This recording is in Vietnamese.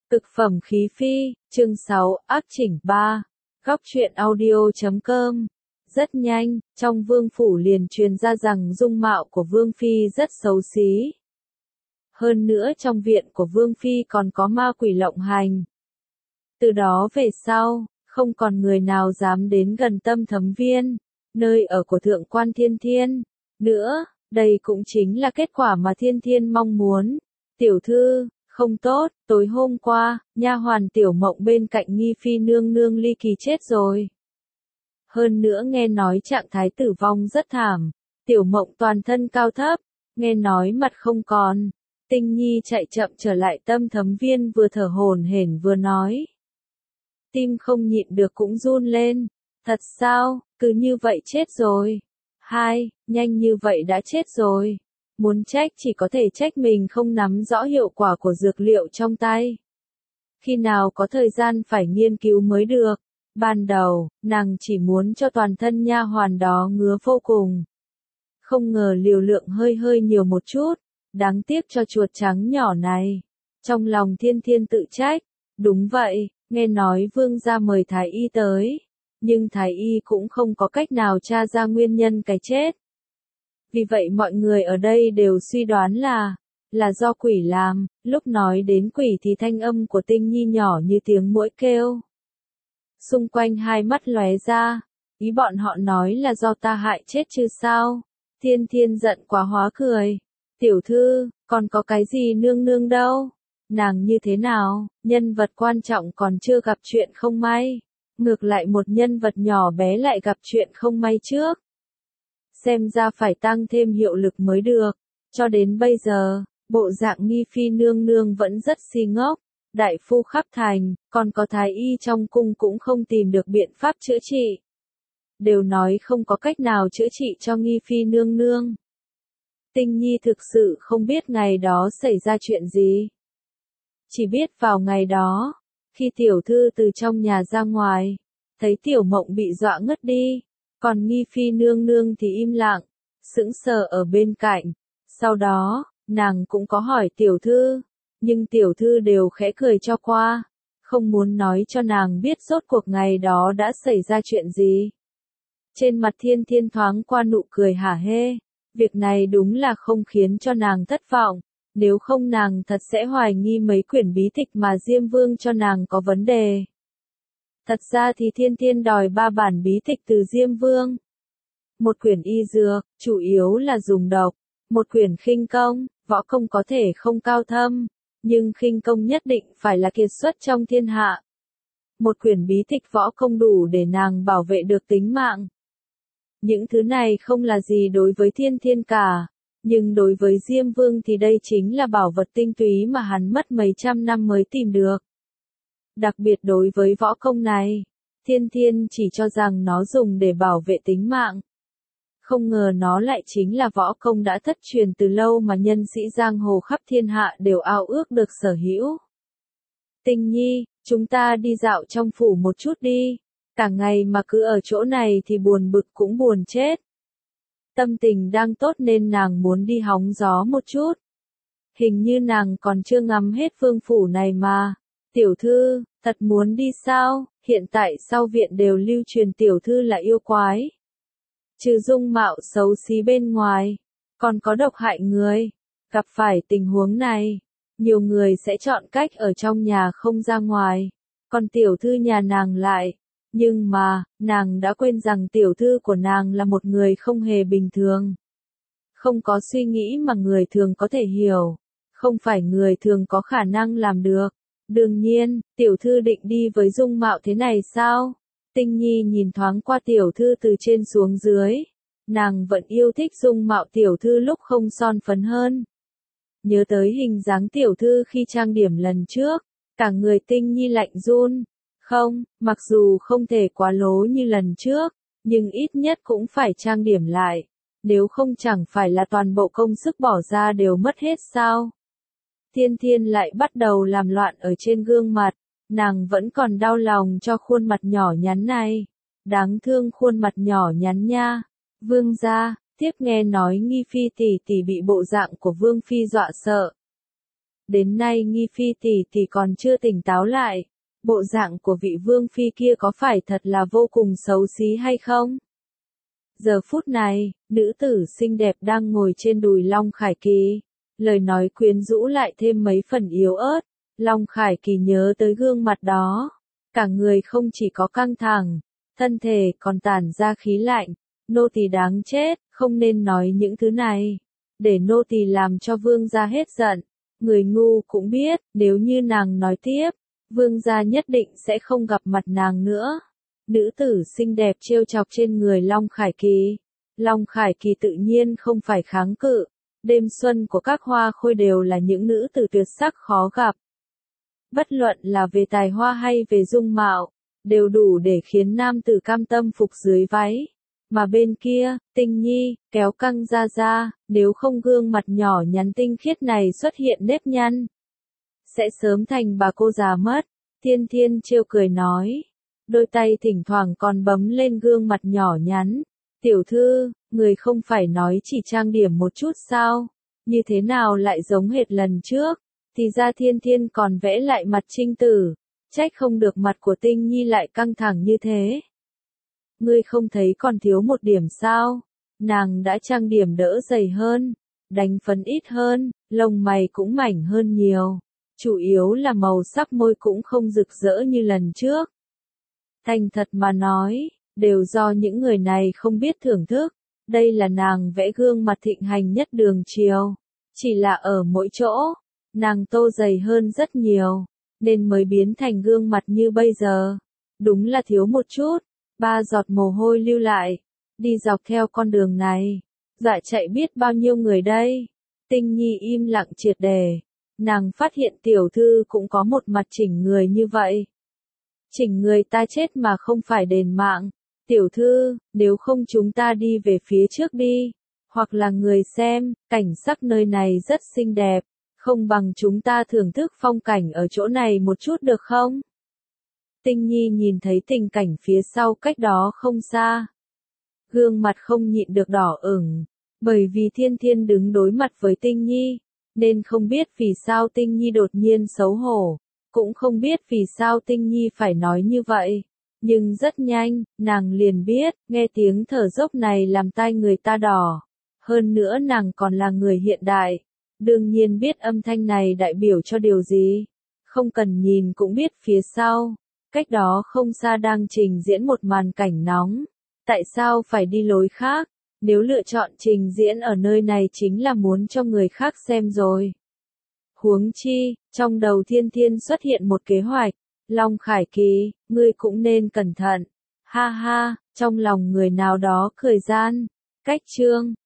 Cực phẩm khí phi, chương 6, áp chỉnh 3. Góc truyện audio.com. Rất nhanh, trong vương phủ liền truyền ra rằng dung mạo của vương phi rất xấu xí. Hơn nữa trong viện của vương phi còn có ma quỷ lộng hành. Từ đó về sau, không còn người nào dám đến gần Tâm Thấm Viên, nơi ở của thượng quan Thiên Thiên. Nữa, đây cũng chính là kết quả mà Thiên Thiên mong muốn. Tiểu thư, không tốt, tối hôm qua, nha hoàn Tiểu Mộng bên cạnh Nghi Phi nương nương ly kỳ chết rồi. Hơn nữa nghe nói trạng thái tử vong rất thảm, Tiểu Mộng toàn thân cao thấp, nghe nói mặt không còn. Tinh Nhi chạy chậm trở lại Tâm Thấm Viên vừa thở hổn hển vừa nói. Tim không nhịn được cũng run lên, thật sao, cứ như vậy chết rồi. Nhanh như vậy đã chết rồi. Muốn trách chỉ có thể trách mình không nắm rõ hiệu quả của dược liệu trong tay. Khi nào có thời gian phải nghiên cứu mới được. Ban đầu, nàng chỉ muốn cho toàn thân nha hoàn đó ngứa vô cùng. Không ngờ liều lượng hơi nhiều một chút, đáng tiếc cho chuột trắng nhỏ này. Trong lòng Thiên Thiên tự trách, đúng vậy, nghe nói vương gia mời thái y tới, nhưng thái y cũng không có cách nào tra ra nguyên nhân cái chết. Vì vậy mọi người ở đây đều suy đoán là do quỷ làm. Lúc nói đến quỷ thì thanh âm của Tinh Nhi nhỏ như tiếng muỗi kêu. Xung quanh hai mắt lóe ra, ý bọn họ nói là do ta hại chết chứ sao. Thiên Thiên giận quá hóa cười. Tiểu thư, còn có cái gì nương nương đâu. Nàng như thế nào, nhân vật quan trọng còn chưa gặp chuyện không may. Ngược lại một nhân vật nhỏ bé lại gặp chuyện không may trước. Xem ra phải tăng thêm hiệu lực mới được. Cho đến bây giờ, bộ dạng Nghi Phi nương nương vẫn rất si ngốc. Đại phu khắp thành, còn có thái y trong cung cũng không tìm được biện pháp chữa trị. Đều nói không có cách nào chữa trị cho Nghi Phi nương nương. Tinh Nhi thực sự không biết ngày đó xảy ra chuyện gì. Chỉ biết vào ngày đó, khi tiểu thư từ trong nhà ra ngoài, thấy Tiểu Mộng bị dọa ngất đi. Còn Nghi Phi nương nương thì im lặng, sững sờ ở bên cạnh. Sau đó, nàng cũng có hỏi tiểu thư, nhưng tiểu thư đều khẽ cười cho qua, không muốn nói cho nàng biết rốt cuộc ngày đó đã xảy ra chuyện gì. Trên mặt Thiên Thiên thoáng qua nụ cười hả hê, việc này đúng là không khiến cho nàng thất vọng, nếu không nàng thật sẽ hoài nghi mấy quyển bí tịch mà Diêm Vương cho nàng có vấn đề. Thật ra thì Thiên Thiên đòi 3 bản bí tịch từ Diêm Vương. Một quyển y dược, chủ yếu là dùng độc. Một quyển khinh công, võ công có thể không cao thâm, nhưng khinh công nhất định phải là kiệt xuất trong thiên hạ. Một quyển bí tịch võ công đủ để nàng bảo vệ được tính mạng. Những thứ này không là gì đối với Thiên Thiên cả, nhưng đối với Diêm Vương thì đây chính là bảo vật tinh túy mà hắn mất mấy trăm năm mới tìm được. Đặc biệt đối với võ công này, Thiên Thiên chỉ cho rằng nó dùng để bảo vệ tính mạng. Không ngờ nó lại chính là võ công đã thất truyền từ lâu mà nhân sĩ giang hồ khắp thiên hạ đều ao ước được sở hữu. Tinh Nhi, chúng ta đi dạo trong phủ một chút đi. Cả ngày mà cứ ở chỗ này thì buồn bực cũng buồn chết. Tâm tình đang tốt nên nàng muốn đi hóng gió một chút. Hình như nàng còn chưa ngắm hết vương phủ này mà. Tiểu thư, thật muốn đi sao? Hiện tại sau viện đều lưu truyền tiểu thư là yêu quái. Trừ dung mạo xấu xí bên ngoài, còn có độc hại người. Gặp phải tình huống này, nhiều người sẽ chọn cách ở trong nhà không ra ngoài. Còn tiểu thư nhà nàng lại. Nhưng mà, nàng đã quên rằng tiểu thư của nàng là một người không hề bình thường. Không có suy nghĩ mà người thường có thể hiểu. Không phải người thường có khả năng làm được. Đương nhiên, tiểu thư định đi với dung mạo thế này sao? Tinh Nhi nhìn thoáng qua tiểu thư từ trên xuống dưới. Nàng vẫn yêu thích dung mạo tiểu thư lúc không son phấn hơn. Nhớ tới hình dáng tiểu thư khi trang điểm lần trước, cả người Tinh Nhi lạnh run. Không, mặc dù không thể quá lố như lần trước, nhưng ít nhất cũng phải trang điểm lại. Nếu không chẳng phải là toàn bộ công sức bỏ ra đều mất hết sao? Thiên Thiên lại bắt đầu làm loạn ở trên gương mặt, nàng vẫn còn đau lòng cho khuôn mặt nhỏ nhắn này. Đáng thương khuôn mặt nhỏ nhắn nha. Vương gia, tiếp nghe nói Nghi Phi tỷ tỷ bị bộ dạng của Vương Phi dọa sợ. đến nay Nghi Phi tỷ tỷ còn chưa tỉnh táo lại. Bộ dạng của vị vương phi kia có phải thật là vô cùng xấu xí hay không? Giờ phút này, nữ tử xinh đẹp đang ngồi trên đùi Long Khải Kỳ. Lời nói quyến rũ lại thêm mấy phần yếu ớt. Long Khải Kỳ nhớ tới gương mặt đó. Cả người không chỉ có căng thẳng, thân thể còn tản ra khí lạnh. Nô tỳ đáng chết, không nên nói những thứ này. Để nô tỳ làm cho vương gia hết giận. Người ngu cũng biết, nếu như nàng nói tiếp, vương gia nhất định sẽ không gặp mặt nàng nữa. Nữ tử xinh đẹp trêu chọc trên người Long Khải Kỳ. Long Khải Kỳ tự nhiên không phải kháng cự. Đêm xuân của các hoa khôi đều là những nữ tử tuyệt sắc khó gặp. Bất luận là về tài hoa hay về dung mạo, đều đủ để khiến nam tử cam tâm phục dưới váy. Mà bên kia, Tinh Nhi, kéo căng ra, nếu không gương mặt nhỏ nhắn tinh khiết này xuất hiện nếp nhăn, sẽ sớm thành bà cô già mất. Thiên Thiên trêu cười nói, đôi tay thỉnh thoảng còn bấm lên gương mặt nhỏ nhắn. Tiểu thư, người không phải nói chỉ trang điểm một chút sao? Như thế nào lại giống hệt lần trước? Thì ra Thiên Thiên còn vẽ lại mặt trinh tử. Trách không được mặt của Tinh Nhi lại căng thẳng như thế. Ngươi không thấy còn thiếu một điểm sao? Nàng đã trang điểm đỡ dày hơn, đánh phấn ít hơn, lông mày cũng mảnh hơn nhiều. Chủ yếu là màu sắc môi cũng không rực rỡ như lần trước. Thành thật mà nói, đều do những người này không biết thưởng thức. Đây là nàng vẽ gương mặt thịnh hành nhất đường triều. Chỉ là ở mỗi chỗ, nàng tô dày hơn rất nhiều, nên mới biến thành gương mặt như bây giờ. Đúng là thiếu một chút. 3 giọt mồ hôi lưu lại, đi dọc theo con đường này, dọa chạy biết bao nhiêu người đây. Tinh Nhi im lặng triệt để, nàng phát hiện tiểu thư cũng có một mặt chỉnh người như vậy. Chỉnh người ta chết mà không phải đền mạng. Tiểu thư, nếu không chúng ta đi về phía trước đi, hoặc là người xem, cảnh sắc nơi này rất xinh đẹp, không bằng chúng ta thưởng thức phong cảnh ở chỗ này một chút được không? Tinh Nhi nhìn thấy tình cảnh phía sau cách đó không xa. Gương mặt không nhịn được đỏ ửng, bởi vì Thiên Thiên đứng đối mặt với Tinh Nhi, nên không biết vì sao Tinh Nhi đột nhiên xấu hổ, cũng không biết vì sao Tinh Nhi phải nói như vậy. Nhưng rất nhanh, nàng liền biết, nghe tiếng thở dốc này làm tai người ta đỏ. Hơn nữa nàng còn là người hiện đại, đương nhiên biết âm thanh này đại biểu cho điều gì. Không cần nhìn cũng biết phía sau. Cách đó không xa đang trình diễn một màn cảnh nóng. Tại sao phải đi lối khác? Nếu lựa chọn trình diễn ở nơi này chính là muốn cho người khác xem rồi. Huống chi, trong đầu Thiên Thiên xuất hiện một kế hoạch. Long Khải Kỳ, ngươi cũng nên cẩn thận. Ha ha, trong lòng người nào đó cười gian. Cách chương